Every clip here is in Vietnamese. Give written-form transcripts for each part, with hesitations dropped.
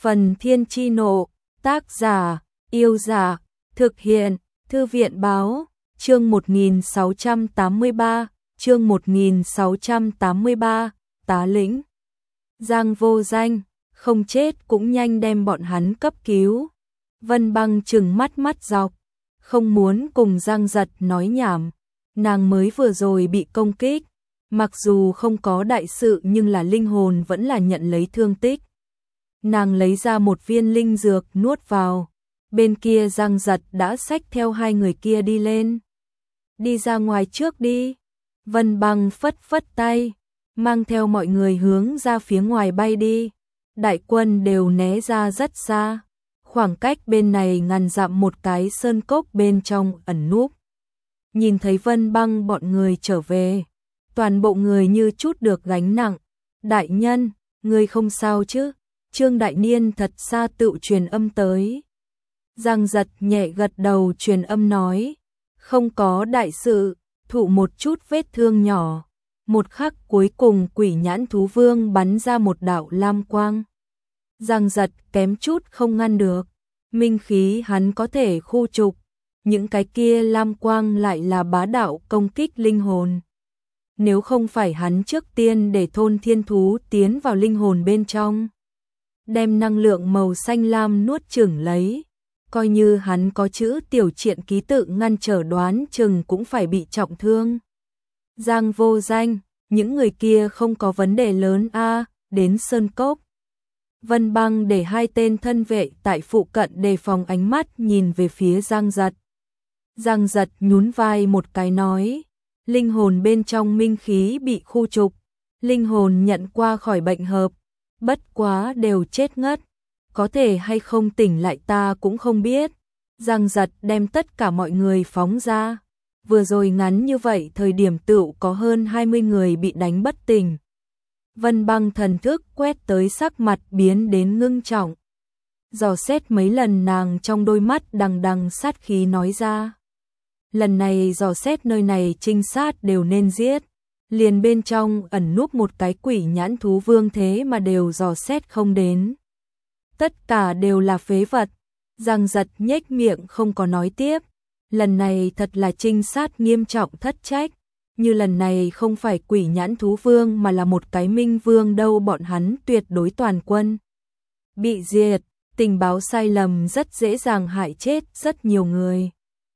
Phần Thiên Chi Nộ, tác giả, Yêu Giả, thực hiện, Thư viện Báo, chương 1683, chương 1683, tá lĩnh. Giang Vô Danh, không chết cũng nhanh đem bọn hắn cấp cứu. Vân Băng trừng mắt dọc, không muốn cùng Giang Giật nói nhảm, nàng mới vừa rồi bị công kích, mặc dù không có đại sự nhưng là linh hồn vẫn là nhận lấy thương tích. Nàng lấy ra một viên linh dược nuốt vào, bên kia Giang Giật đã xách theo hai người kia đi lên. Đi ra ngoài trước đi. Vân Băng phất tay, mang theo mọi người hướng ra phía ngoài bay đi. Đại quân đều né ra rất xa, khoảng cách bên này ngàn dặm một cái sơn cốc bên trong ẩn núp. Nhìn thấy Vân Băng bọn người trở về, toàn bộ người như chút được gánh nặng. Đại nhân, người không sao chứ? Trương Đại Niên thật xa tự truyền âm tới. Giang Giật nhẹ gật đầu truyền âm nói, không có đại sự, thụ một chút vết thương nhỏ. Một khắc cuối cùng Quỷ Nhãn Thú Vương bắn ra một đạo lam quang. Giang Giật kém chút không ngăn được, minh khí hắn có thể khu trục, những cái kia lam quang lại là bá đạo công kích linh hồn. Nếu không phải hắn trước tiên để thôn thiên thú tiến vào linh hồn bên trong, đem năng lượng màu xanh lam nuốt chửng lấy, coi như hắn có chữ tiểu triện ký tự ngăn trở đoán chừng cũng phải bị trọng thương. Giang Vô Danh, những người kia không có vấn đề lớn a. Đến sơn cốc. Vân Băng để hai tên thân vệ tại phụ cận đề phòng ánh mắt nhìn về phía Giang Giật. Giang Giật nhún vai một cái nói, linh hồn bên trong minh khí bị khu trục, linh hồn nhận qua khỏi bệnh hợp, bất quá đều chết ngất, có thể hay không tỉnh lại ta cũng không biết. Giang Giật đem tất cả mọi người phóng ra, vừa rồi ngắn như vậy thời điểm tựu có hơn 20 người bị đánh bất tỉnh. Vân Băng thần thức quét tới sắc mặt biến đến ngưng trọng. Dò xét mấy lần nàng trong đôi mắt đằng sát khí nói ra. Lần này dò xét nơi này trinh sát đều nên giết. Liền bên trong ẩn núp một cái Quỷ Nhãn Thú Vương thế mà đều dò xét không đến. Tất cả đều là phế vật. Giang Giật nhếch miệng không có nói tiếp. Lần này thật là trinh sát nghiêm trọng thất trách. Như lần này không phải Quỷ Nhãn Thú Vương mà là một cái Minh Vương đâu, bọn hắn tuyệt đối toàn quân bị diệt. Tình báo sai lầm rất dễ dàng hại chết rất nhiều người.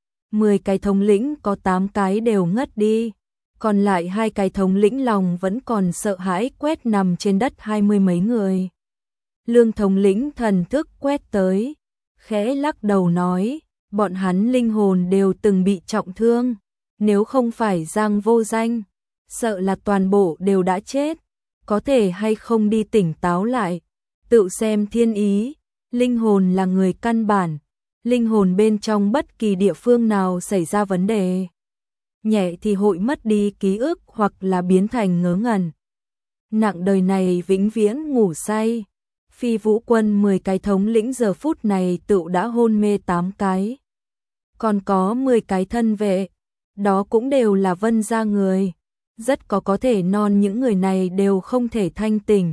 10 cái thống lĩnh có 8 cái đều ngất đi, còn lại 2 cái thống lĩnh lòng vẫn còn sợ hãi quét nằm trên đất 20 mấy người. Lương thống lĩnh thần thức quét tới, khẽ lắc đầu nói, bọn hắn linh hồn đều từng bị trọng thương, nếu không phải Giang Vô Danh, sợ là toàn bộ đều đã chết, có thể hay không đi tỉnh táo lại, tự xem thiên ý. Linh hồn là người căn bản, linh hồn bên trong bất kỳ địa phương nào xảy ra vấn đề, nhẹ thì hội mất đi ký ức hoặc là biến thành ngớ ngẩn, nặng đời này vĩnh viễn ngủ say. Phi Vũ Quân 10 cái thống lĩnh giờ phút này tự đã hôn mê 8 cái, còn có 10 cái thân vệ, đó cũng đều là Vân gia người, rất có thể non những người này đều không thể thanh tỉnh.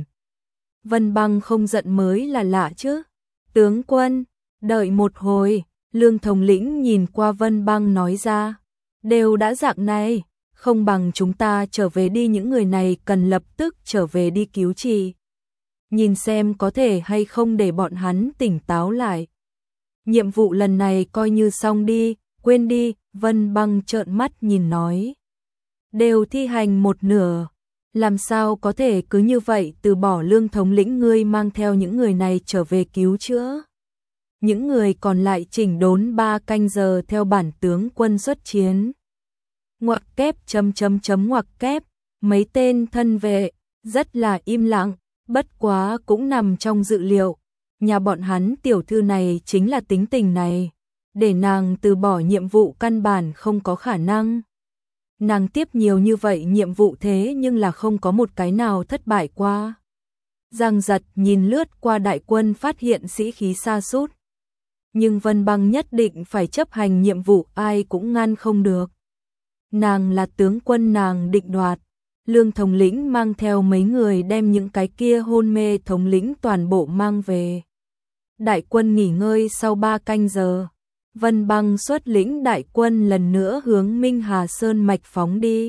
Vân Băng không giận mới là lạ chứ. Tướng quân, đợi một hồi, Lương thống lĩnh nhìn qua Vân Băng nói ra, đều đã dạng này, không bằng chúng ta trở về đi, những người này cần lập tức trở về đi cứu trị. Nhìn xem có thể hay không để bọn hắn tỉnh táo lại. Nhiệm vụ lần này coi như xong đi, quên đi. Vân Băng trợn mắt nhìn nói, đều thi hành một nửa, làm sao có thể cứ như vậy từ bỏ. Lương thống lĩnh, ngươi mang theo những người này trở về cứu chữa. Những người còn lại chỉnh đốn 3 canh giờ theo bản tướng quân xuất chiến. Ngoặc kép ngoặc kép, mấy tên thân vệ rất là im lặng, bất quá cũng nằm trong dự liệu. Nhà bọn hắn tiểu thư này chính là tính tình này, để nàng từ bỏ nhiệm vụ căn bản không có khả năng. Nàng tiếp nhiều như vậy nhiệm vụ thế nhưng là không có một cái nào thất bại qua. Giang Giật nhìn lướt qua đại quân phát hiện sĩ khí sa sút. Nhưng Vân Băng nhất định phải chấp hành nhiệm vụ, ai cũng ngăn không được. Nàng là tướng quân, nàng định đoạt. Lương thống lĩnh mang theo mấy người đem những cái kia hôn mê thống lĩnh toàn bộ mang về. đại quân nghỉ ngơi sau 3 canh giờ. Vân Băng xuất lĩnh đại quân lần nữa hướng Minh Hà Sơn mạch phóng đi.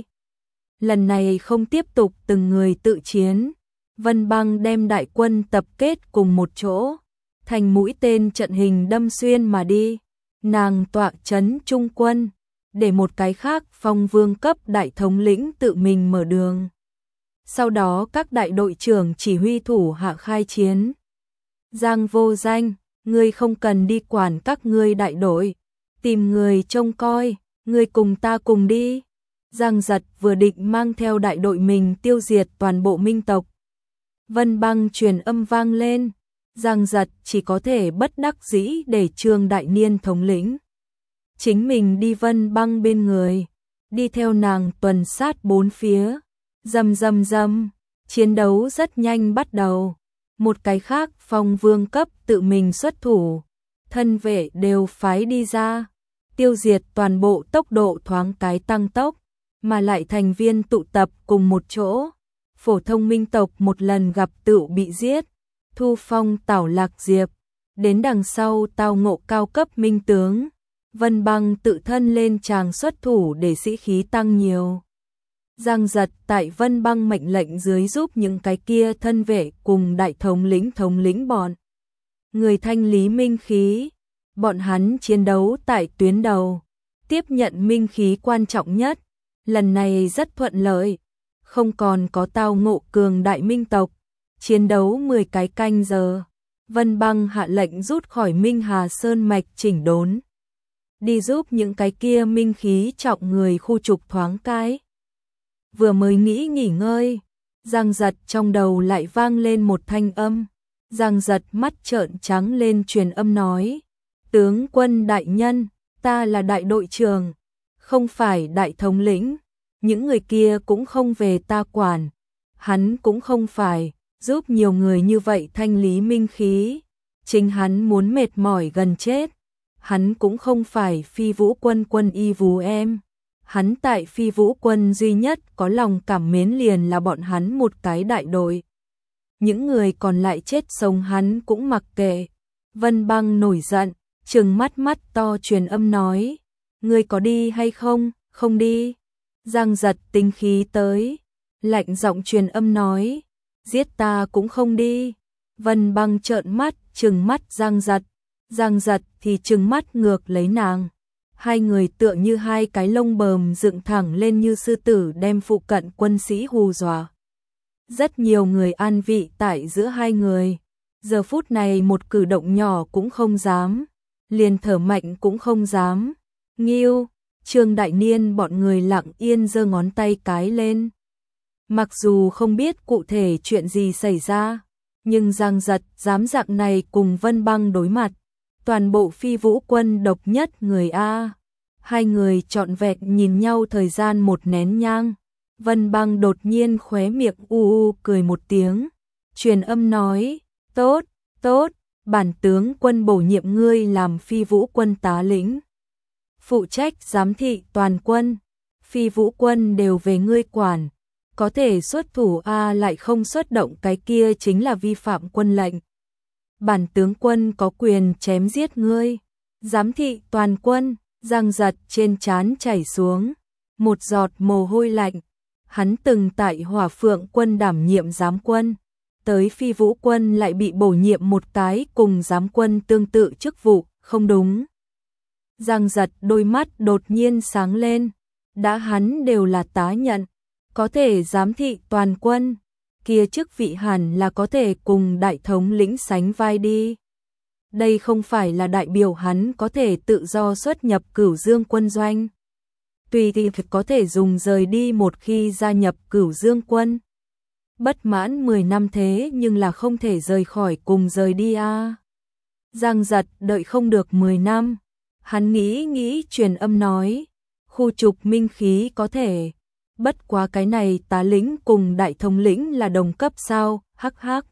Lần này không tiếp tục từng người tự chiến. Vân Băng đem đại quân tập kết cùng một chỗ, thành mũi tên trận hình đâm xuyên mà đi. Nàng tọa trấn trung quân, để một cái khác phong vương cấp đại thống lĩnh tự mình mở đường. Sau đó các đại đội trưởng chỉ huy thủ hạ khai chiến. Giang Vô Danh, ngươi không cần đi quản các ngươi đại đội, tìm người trông coi, ngươi cùng ta cùng đi. Giang Giật vừa định mang theo đại đội mình tiêu diệt toàn bộ Minh tộc. Vân Băng truyền âm vang lên, Giang Giật chỉ có thể bất đắc dĩ để Trương Đại Niên thống lĩnh. Chính mình đi Vân Băng bên người, đi theo nàng tuần sát bốn phía. Rầm rầm rầm, chiến đấu rất nhanh bắt đầu. Một cái khác phong vương cấp tự mình xuất thủ, thân vệ đều phái đi ra, tiêu diệt toàn bộ, tốc độ thoáng cái tăng tốc, mà lại thành viên tụ tập cùng một chỗ. Phổ thông Minh tộc một lần gặp tựu bị giết. Thu Phong Tảo Lạc Diệp, đến đằng sau tao ngộ cao cấp minh tướng. Vân Băng tự thân lên tràng xuất thủ để sĩ khí tăng nhiều. Giang Giật tại Vân Băng mệnh lệnh dưới giúp những cái kia thân vệ cùng đại thống lĩnh bọn người thanh lý minh khí. Bọn hắn chiến đấu tại tuyến đầu, tiếp nhận minh khí quan trọng nhất. Lần này rất thuận lợi, không còn có tao ngộ cường đại minh tộc. Chiến đấu 10 cái canh giờ, Vân Băng hạ lệnh rút khỏi Minh Hà Sơn mạch chỉnh đốn, đi giúp những cái kia minh khí trọng người khu trục thoáng cái. Vừa mới nghỉ ngơi, Giang Giật trong đầu lại vang lên một thanh âm. Giang Giật mắt trợn trắng lên truyền âm nói: tướng quân đại nhân, ta là đại đội trưởng, không phải đại thống lĩnh. Những người kia cũng không về ta quản, hắn cũng không phải giúp nhiều người như vậy thanh lý minh khí, chính hắn muốn mệt mỏi gần chết. Hắn cũng không phải Phi Vũ quân quân y Vú em, hắn tại Phi Vũ quân duy nhất có lòng cảm mến liền là bọn hắn một cái đại đội. Những người còn lại chết sống hắn cũng mặc kệ. Vân Băng nổi giận, trừng mắt to truyền âm nói: ngươi có đi hay không? Không đi. Giang Giật tinh khí tới, lạnh giọng truyền âm nói: giết ta cũng không đi. Vân Băng trợn mắt, trừng mắt Giang Giật thì trừng mắt ngược lấy nàng. Hai người tựa như hai cái lông bờm dựng thẳng lên như sư tử, đem phụ cận quân sĩ hù dọa. Rất nhiều người an vị tại giữa hai người, giờ phút này một cử động nhỏ cũng không dám, liền thở mạnh cũng không dám. Nghiêu, Trương Đại Niên bọn người lặng yên giơ ngón tay cái lên. Mặc dù không biết cụ thể chuyện gì xảy ra, nhưng Giang Giật dám dạng này cùng Vân Băng đối mặt, toàn bộ Phi Vũ quân độc nhất người a. Hai người trọn vẹn nhìn nhau thời gian một nén nhang. Vân Băng đột nhiên khóe miệng cười một tiếng, truyền âm nói: tốt, bản tướng quân bổ nhiệm ngươi làm Phi Vũ quân tá lĩnh, phụ trách giám thị toàn quân. Phi Vũ quân đều về ngươi quản, có thể xuất thủ lại không xuất động cái kia chính là vi phạm quân lệnh. Bản tướng quân có quyền chém giết ngươi. Giám thị toàn quân. Giang Giật trên trán chảy xuống một giọt mồ hôi lạnh. Hắn từng tại Hỏa Phượng quân đảm nhiệm giám quân, tới Phi Vũ quân lại bị bổ nhiệm một cái cùng giám quân tương tự chức vụ, không đúng. Giang Giật đôi mắt đột nhiên sáng lên, đã hắn đều là tá nhận, có thể giám thị toàn quân, kia chức vị hẳn là có thể cùng đại thống lĩnh sánh vai đi. Đây không phải là đại biểu hắn có thể tự do xuất nhập Cửu Dương quân doanh. Tùy thì có thể dùng rời đi một khi gia nhập Cửu Dương quân. Bất mãn 10 năm thế nhưng là không thể rời khỏi cùng rời đi a. Giang Giật đợi không được 10 năm. Hắn nghĩ truyền âm nói: khu trục minh khí có thể, bất quá cái này tá lĩnh cùng đại thống lĩnh là đồng cấp sao, hắc hắc.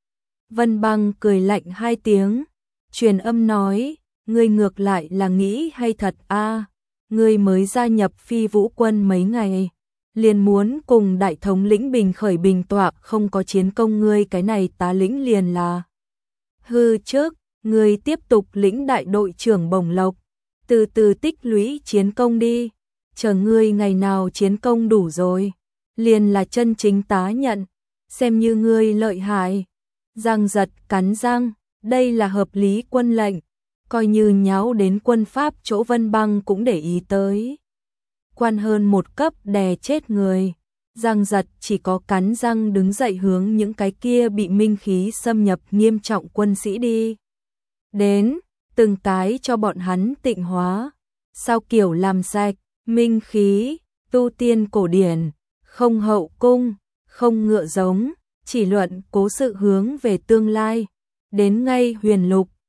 Vân Băng cười lạnh hai tiếng, truyền âm nói: ngươi ngược lại là nghĩ hay thật a, ngươi mới gia nhập Phi Vũ quân mấy ngày, liền muốn cùng đại thống lĩnh bình khởi bình tọa, không có chiến công, ngươi cái này tá lĩnh liền là hư trước. Ngươi tiếp tục lĩnh đại đội trưởng bổng lộc, từ từ tích lũy chiến công đi, chờ ngươi ngày nào chiến công đủ rồi, liền là chân chính tá nhận, xem như ngươi lợi hại. Giang Giật cắn răng, đây là hợp lý quân lệnh, coi như nháo đến quân Pháp chỗ Vân Băng cũng để ý tới. Quan hơn một cấp đè chết người. Giang Giật chỉ có cắn răng đứng dậy hướng những cái kia bị minh khí xâm nhập nghiêm trọng quân sĩ đi. Đến, từng cái cho bọn hắn tịnh hóa. Sao kiểu làm sạch, minh khí, tu tiên cổ điển, không hậu cung, không ngựa giống, chỉ luận cố sự hướng về tương lai. Đến ngay Huyền Lục,